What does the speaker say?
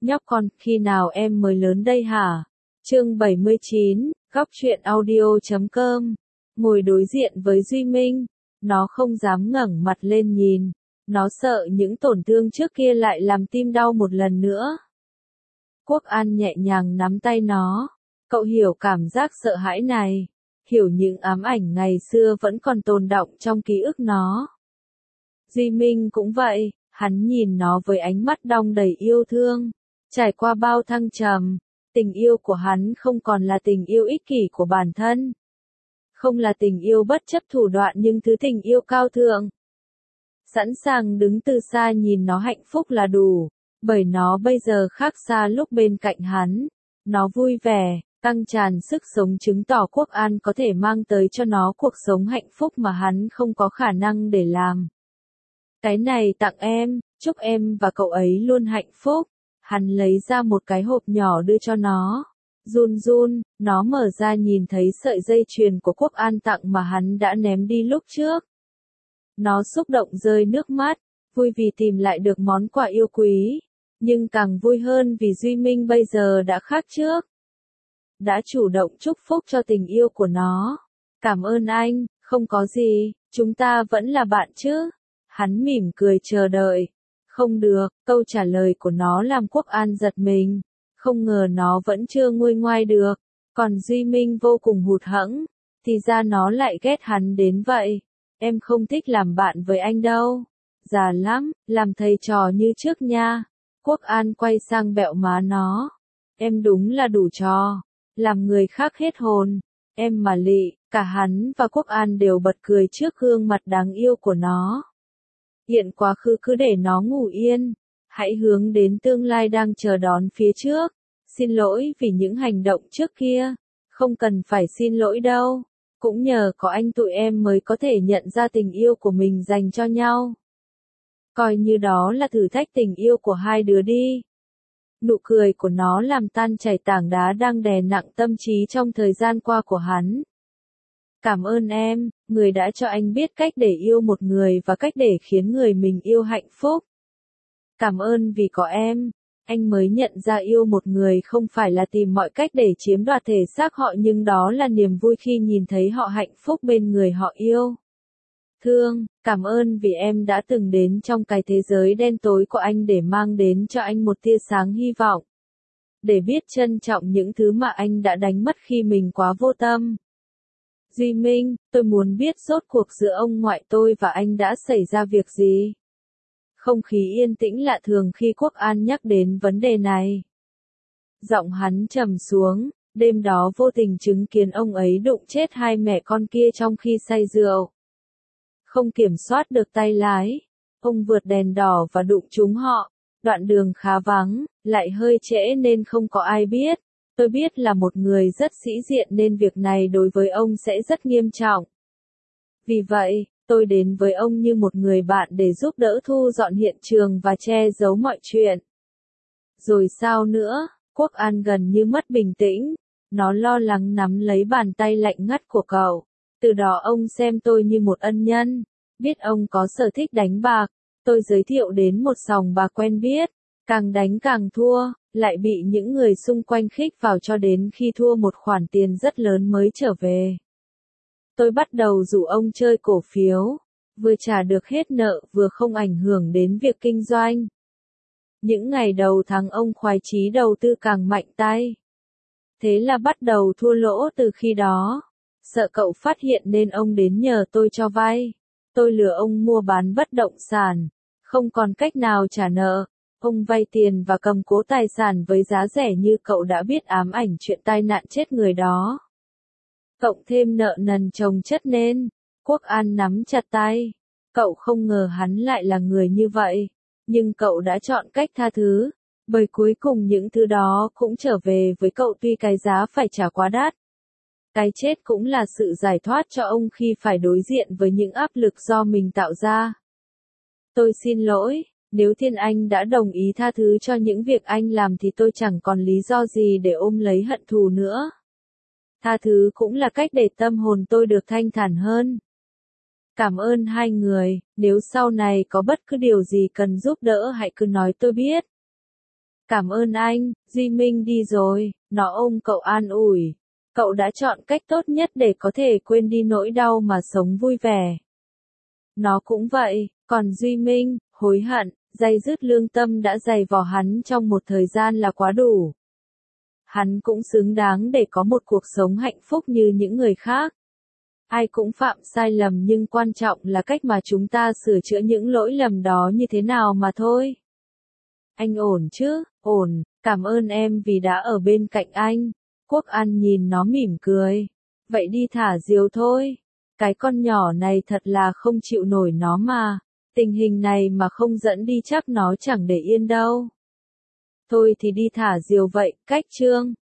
Nhóc con, khi nào em mới lớn đây hả? Chương 79, góc truyện audio.com. Ngồi đối diện với Duy Minh, nó không dám ngẩng mặt lên nhìn, nó sợ những tổn thương trước kia lại làm tim đau một lần nữa. Quốc An nhẹ nhàng nắm tay nó, cậu hiểu cảm giác sợ hãi này, hiểu những ám ảnh ngày xưa vẫn còn tồn đọng trong ký ức nó. Duy Minh cũng vậy, hắn nhìn nó với ánh mắt đong đầy yêu thương. Trải qua bao thăng trầm, tình yêu của hắn không còn là tình yêu ích kỷ của bản thân. Không là tình yêu bất chấp thủ đoạn nhưng thứ tình yêu cao thượng. Sẵn sàng đứng từ xa nhìn nó hạnh phúc là đủ, bởi nó bây giờ khác xa lúc bên cạnh hắn. Nó vui vẻ, căng tràn sức sống chứng tỏ Quốc An có thể mang tới cho nó cuộc sống hạnh phúc mà hắn không có khả năng để làm. Cái này tặng em, chúc em và cậu ấy luôn hạnh phúc. Hắn lấy ra một cái hộp nhỏ đưa cho nó. Run run, nó mở ra nhìn thấy sợi dây chuyền của Quốc An tặng mà hắn đã ném đi lúc trước. Nó xúc động rơi nước mắt, vui vì tìm lại được món quà yêu quý, nhưng càng vui hơn vì Duy Minh bây giờ đã khác trước. Đã chủ động chúc phúc cho tình yêu của nó. Cảm ơn anh, không có gì, chúng ta vẫn là bạn chứ. Hắn mỉm cười chờ đợi. Không được, câu trả lời của nó làm Quốc An giật mình. Không ngờ nó vẫn chưa nguôi ngoai được. Còn Duy Minh vô cùng hụt hẫng. Thì ra nó lại ghét hắn đến vậy. Em không thích làm bạn với anh đâu. Già lắm, làm thầy trò như trước nha. Quốc An quay sang bẹo má nó. Em đúng là đủ trò. Làm người khác hết hồn. Em mà lị, cả hắn và Quốc An đều bật cười trước gương mặt đáng yêu của nó. Hiện quá khứ cứ để nó ngủ yên. Hãy hướng đến tương lai đang chờ đón phía trước. Xin lỗi vì những hành động trước kia. Không cần phải xin lỗi đâu. Cũng nhờ có anh tụi em mới có thể nhận ra tình yêu của mình dành cho nhau. Coi như đó là thử thách tình yêu của hai đứa đi. Nụ cười của nó làm tan chảy tảng đá đang đè nặng tâm trí trong thời gian qua của hắn. Cảm ơn em, người đã cho anh biết cách để yêu một người và cách để khiến người mình yêu hạnh phúc. Cảm ơn vì có em, anh mới nhận ra yêu một người không phải là tìm mọi cách để chiếm đoạt thể xác họ nhưng đó là niềm vui khi nhìn thấy họ hạnh phúc bên người họ yêu. Thương, cảm ơn vì em đã từng đến trong cái thế giới đen tối của anh để mang đến cho anh một tia sáng hy vọng. Để biết trân trọng những thứ mà anh đã đánh mất khi mình quá vô tâm. Duy Minh, tôi muốn biết rốt cuộc giữa ông ngoại tôi và anh đã xảy ra việc gì? Không khí yên tĩnh lạ thường khi Quốc An nhắc đến vấn đề này. Giọng hắn trầm xuống, đêm đó vô tình chứng kiến ông ấy đụng chết hai mẹ con kia trong khi say rượu. Không kiểm soát được tay lái, ông vượt đèn đỏ và đụng trúng họ. Đoạn đường khá vắng, lại hơi trễ nên không có ai biết. Tôi biết là một người rất sĩ diện nên việc này đối với ông sẽ rất nghiêm trọng. Vì vậy, tôi đến với ông như một người bạn để giúp đỡ thu dọn hiện trường và che giấu mọi chuyện. Rồi sao nữa? Quốc An gần như mất bình tĩnh. Nó lo lắng nắm lấy bàn tay lạnh ngắt của cậu. Từ đó ông xem tôi như một ân nhân. Biết ông có sở thích đánh bạc. Tôi giới thiệu đến một sòng bạc quen biết. Càng đánh càng thua, lại bị những người xung quanh khích vào cho đến khi thua một khoản tiền rất lớn mới trở về. Tôi bắt đầu rủ ông chơi cổ phiếu, vừa trả được hết nợ vừa không ảnh hưởng đến việc kinh doanh. Những ngày đầu tháng ông khoái chí đầu tư càng mạnh tay. Thế là bắt đầu thua lỗ từ khi đó. Sợ cậu phát hiện nên ông đến nhờ tôi cho vay. Tôi lừa ông mua bán bất động sản, không còn cách nào trả nợ. Ông vay tiền và cầm cố tài sản với giá rẻ như cậu đã biết ám ảnh chuyện tai nạn chết người đó. Cộng thêm nợ nần chồng chất nên, Quốc An nắm chặt tay. Cậu không ngờ hắn lại là người như vậy, nhưng cậu đã chọn cách tha thứ, bởi cuối cùng những thứ đó cũng trở về với cậu tuy cái giá phải trả quá đắt. Cái chết cũng là sự giải thoát cho ông khi phải đối diện với những áp lực do mình tạo ra. Tôi xin lỗi. Nếu Thiên Anh đã đồng ý tha thứ cho những việc anh làm thì tôi chẳng còn lý do gì để ôm lấy hận thù nữa. Tha thứ cũng là cách để tâm hồn tôi được thanh thản hơn. Cảm ơn hai người, nếu sau này có bất cứ điều gì cần giúp đỡ hãy cứ nói tôi biết. Cảm ơn anh, Duy Minh đi rồi, nó ôm cậu an ủi. Cậu đã chọn cách tốt nhất để có thể quên đi nỗi đau mà sống vui vẻ. Nó cũng vậy, còn Duy Minh, hối hận, day dứt lương tâm đã dày vò hắn trong một thời gian là quá đủ. Hắn cũng xứng đáng để có một cuộc sống hạnh phúc như những người khác. Ai cũng phạm sai lầm nhưng quan trọng là cách mà chúng ta sửa chữa những lỗi lầm đó như thế nào mà thôi. Anh ổn chứ? Ổn, cảm ơn em vì đã ở bên cạnh anh. Quốc An nhìn nó mỉm cười. Vậy đi thả diều thôi. Cái con nhỏ này thật là không chịu nổi nó mà. Tình hình này mà không dẫn đi chắc nó chẳng để yên đâu. Thôi thì đi thả diều vậy, cách Trương.